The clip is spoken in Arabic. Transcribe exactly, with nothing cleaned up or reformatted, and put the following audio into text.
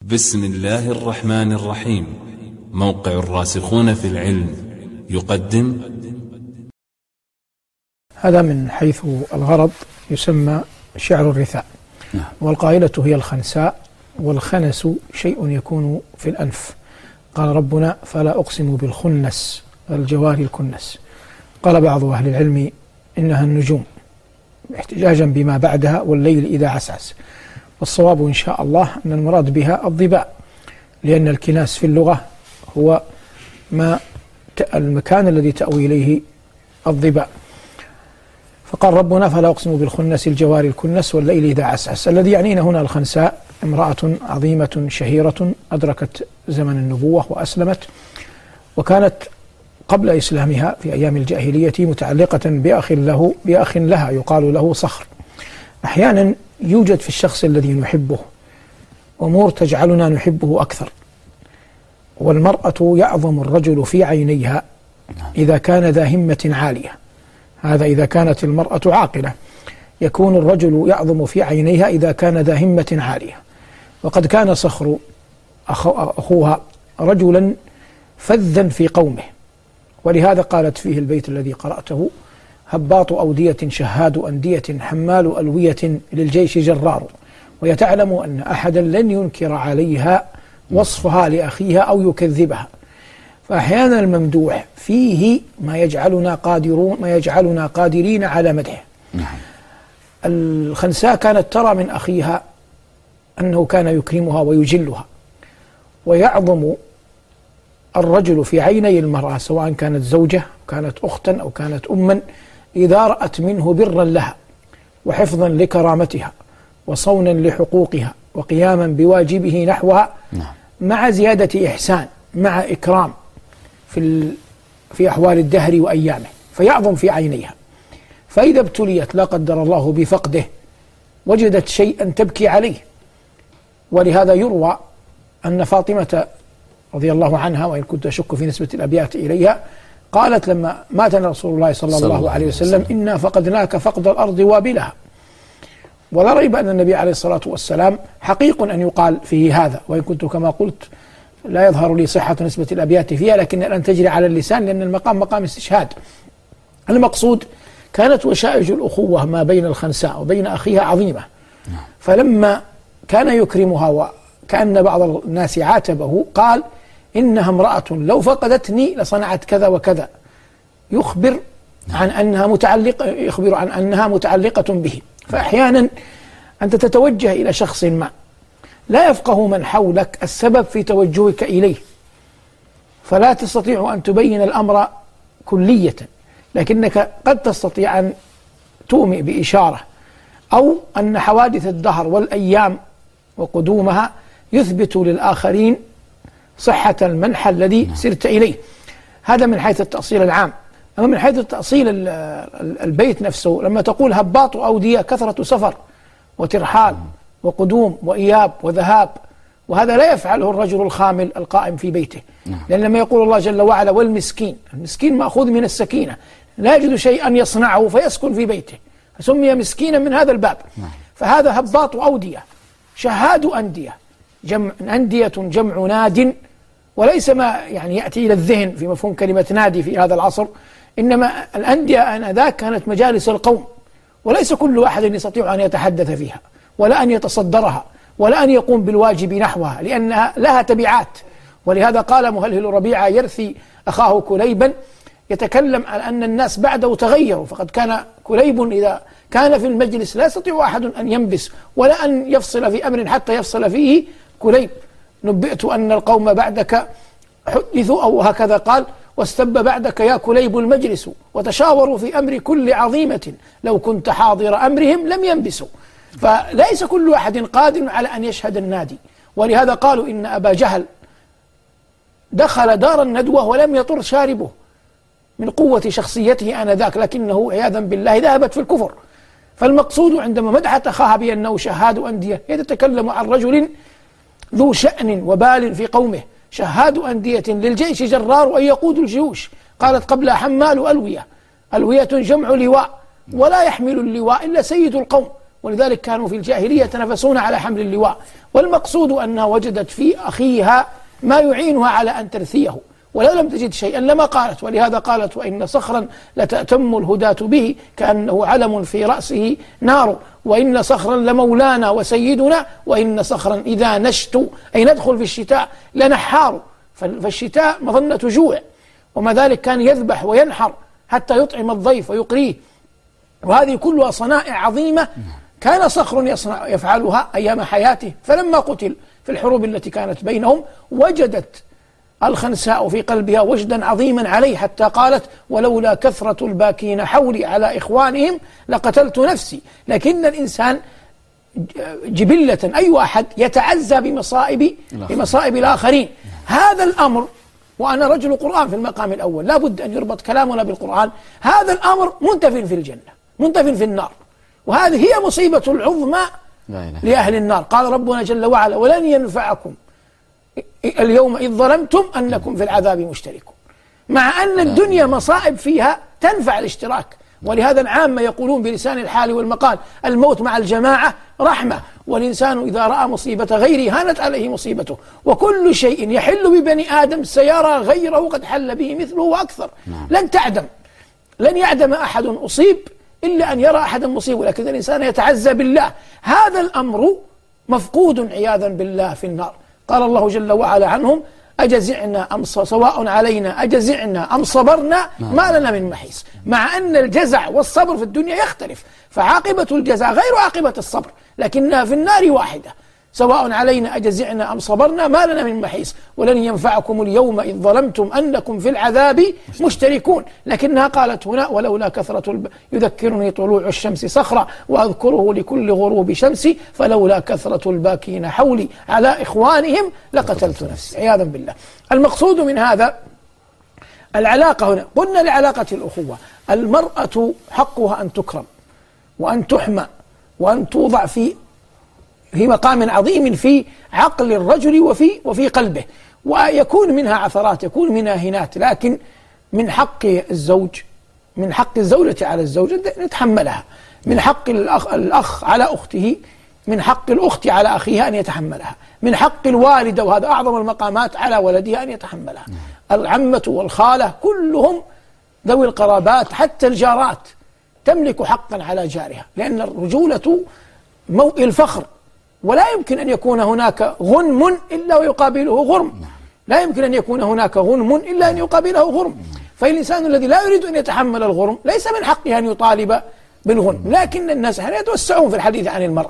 بسم الله الرحمن الرحيم. موقع الراسخون في العلم يقدم. هذا من حيث الغرض يسمى شعر الرثاء، والقائلة هي الخنساء، والخنس شيء يكون في الأنف. قال ربنا: فلا أقسم بالخنس الجوار الكنس. قال بعض أهل العلم إنها النجوم، احتجاجا بما بعدها والليل إذا عسعس. والصواب إن شاء الله أن المراد بها الضباء، لأن الكناس في اللغة هو ما المكان الذي تأوي إليه الضباء. فقال ربنا: فلا أقسم بالخنس الجوار الكنس والليل إذا عسعس. الذي يعنينا هنا الخنساء امرأة عظيمة شهيرة أدركت زمن النبوة وأسلمت، وكانت قبل إسلامها في أيام الجاهلية متعلقة بأخ له بأخ لها يقال له صخر. أحيانا يوجد في الشخص الذي نحبه أمور تجعلنا نحبه أكثر، والمرأة يعظم الرجل في عينيها إذا كان ذا همة عالية. هذا إذا كانت المرأة عاقلة. يكون الرجل يعظم في عينيها إذا كان ذا همة عالية. وقد كان صخر أخوها رجلا فذا في قومه، ولهذا قالت فيه البيت الذي قرأته: هباط أودية شهاد أندية حمال ألوية للجيش جرار، ويتعلم أن أحدا لن ينكر عليها وصفها لأخيها أو يكذبها. فأحيانا الممدوح فيه ما يجعلنا قادرون ما يجعلنا قادرين على مدحه. الخنساء كانت ترى من أخيها أنه كان يكرمها ويجلها، ويعظم الرجل في عيني المرأة سواء كانت زوجة كانت أختا أو كانت أما إذا رأت منه برا لها وحفظا لكرامتها وصونا لحقوقها وقياما بواجبه نحوها مع زيادة إحسان مع إكرام في في أحوال الدهر وأيامه، فيعظم في عينيها. فإذا ابتليت لا قدر الله بفقده وجدت شيئا تبكي عليه. ولهذا يروى أن فاطمة رضي الله عنها، وإن كنت أشك في نسبة الأبيات إليها، قالت لما ماتنا رسول الله صلى الله عليه وسلم: إنا فقدناك فقد الأرض وابلها. ولا ريب أن النبي عليه الصلاة والسلام حقيق أن يقال فيه هذا، وإن كنت كما قلت لا يظهر لي صحة نسبة الأبيات فيها، لكن الآن تجري على اللسان لأن المقام مقام استشهاد. المقصود كانت وشائج الأخوة ما بين الخنساء وبين أخيها عظيمة، فلما كان يكرمها وكأن بعض الناس عاتبه قال: إنها امرأة لو فقدتني لصنعت كذا وكذا، يخبر عن أنها متعلقة يخبر عن أنها متعلقة به. فأحيانا أنت تتوجه إلى شخص ما لا يفقه من حولك السبب في توجهك إليه، فلا تستطيع أن تبين الأمر كلية، لكنك قد تستطيع أن تومئ بإشارة، أو أن حوادث الدهر والأيام وقدومها يثبت للآخرين صحة المنحى الذي سرت إليه. هذا من حيث التأصيل العام. أما من حيث التأصيل البيت نفسه، لما تقول هباط أودية كثرة سفر وترحال وقدوم وإياب وذهاب، وهذا لا يفعله الرجل الخامل القائم في بيته. لأن لما يقول الله جل وعلا: والمسكين، المسكين مأخوذ من السكينة، لا يجد شيئا يصنعه فيسكن في بيته، فسمي مسكينا من هذا الباب. فهذا هباط أودية شهاد أندية، جمع أندية جمع ناد، وليس ما يعني يأتي إلى الذهن في مفهوم كلمة نادي في هذا العصر، إنما الأندية آنذاك كانت مجالس القوم، وليس كل أحد يستطيع أن يتحدث فيها ولا أن يتصدرها ولا أن يقوم بالواجب نحوها، لأنها لها تبعات. ولهذا قال مهلهل ربيعة يرثي أخاه كليبا، يتكلم عن أن الناس بعده تغيروا، فقد كان كليب إذا كان في المجلس لا يستطيع أحد أن ينبس ولا أن يفصل في أمر حتى يفصل فيه كليب. نبئت أن القوم بعدك حدثوا، أو هكذا قال: واستب بعدك يا كليب المجلس، وتشاوروا في أمر كل عظيمة، لو كنت حاضر أمرهم لم ينبسوا. فليس كل أحد قادر على أن يشهد النادي. ولهذا قالوا إن أبا جهل دخل دار الندوة ولم يطر شاربه من قوة شخصيته آنذاك، لكنه عياذا بالله ذهبت في الكفر. فالمقصود عندما مدحت أخاها بأنه شهاد أندية، يتكلم عن رجل ذو شأن وبال في قومه، شهاد أندية للجيش جرار أن يقود الجيوش. قالت قبل: حمال ألوية، ألوية جمع لواء، ولا يحمل اللواء إلا سيد القوم، ولذلك كانوا في الجاهلية يتنافسون على حمل اللواء. والمقصود أنها وجدت في أخيها ما يعينها على أن ترثيه، ولو لم تجد شيئا لما قالت. ولهذا قالت: وإن صخرا لتأتم الهداة به كأنه علم في رأسه نار، وإن صخرا لمولانا وسيدنا، وإن صخرا إذا نشت أي ندخل في الشتاء لنحار. فالشتاء مظنة جوع، وما ذلك كان يذبح وينحر حتى يطعم الضيف ويقريه. وهذه كلها صنائع عظيمة كان صخر يصنع يفعلها أيام حياته. فلما قتل في الحروب التي كانت بينهم وجدت الخنساء في قلبها وجدا عظيما عليه، حتى قالت: ولولا كثرة الباكين حولي على إخوانهم لقتلت نفسي. لكن الإنسان جبلة أي أحد يتعزى بمصائب بمصائب الآخرين. هذا الأمر، وأنا رجل قرآن في المقام الأول، لا بد أن يربط كلامنا بالقرآن. هذا الأمر منتف في الجنة منتف في النار، وهذه هي مصيبة العظمى لأهل النار. قال ربنا جل وعلا: ولن ينفعكم اليوم إذ ظلمتم أنكم في العذاب مشتركون. مع أن الدنيا مصائب فيها تنفع الاشتراك، ولهذا العامة يقولون بلسان الحال والمقال: الموت مع الجماعة رحمة، والإنسان إذا رأى مصيبة غيره هانت عليه مصيبته، وكل شيء يحل ببني آدم سيرى غيره قد حل به مثله وأكثر. لن تعدم لن يعدم أحد أصيب إلا أن يرى أحدا مصيب، ولكن الإنسان يتعزى بالله. هذا الأمر مفقود عياذا بالله في النار. قال الله جل وعلا عنهم: أجزعنا أم سواء علينا أجزعنا أم صبرنا ما لنا من محيص. مع أن الجزع والصبر في الدنيا يختلف، فعاقبة الجزع غير عاقبة الصبر، لكنها في النار واحدة. سواء علينا أجزعنا أم صبرنا ما لنا من محيص ولن ينفعكم اليوم إذ ظلمتم أنكم في العذاب مشتركون. لكنها قالت هنا: ولولا كثرة الب... يذكرني طلوع الشمس صخرة وأذكره لكل غروب شمس فلولا كثرة الباكين حولي على إخوانهم لقتلت نفسي، عياذا بالله. المقصود من هذا العلاقة. هنا قلنا لعلاقة الأخوة، المرأة حقها أن تكرم وأن تحمى وأن توضع في في مقام عظيم في عقل الرجل وفي وفي قلبه، ويكون منها عثرات، يكون منها هنات، لكن من حق الزوج من حق الزوجة على الزوج نتحملها، من حق الأخ, الأخ على أخته، من حق الأخت على أخيها أن يتحملها، من حق الوالدة وهذا أعظم المقامات على ولدها أن يتحملها. العمة والخالة كلهم ذوي القرابات، حتى الجارات تملك حقا على جارها، لأن الرجولة موئل الفخر، ولا يمكن أن يكون هناك غنم إلا ويقابله غرم، لا يمكن أن يكون هناك غنم إلا أن يقابله غرم. فالإنسان الذي لا يريد أن يتحمل الغرم ليس من حقه أن يطالب بالغنم، لكن الناس يتوسعون في الحديث عن المرأة.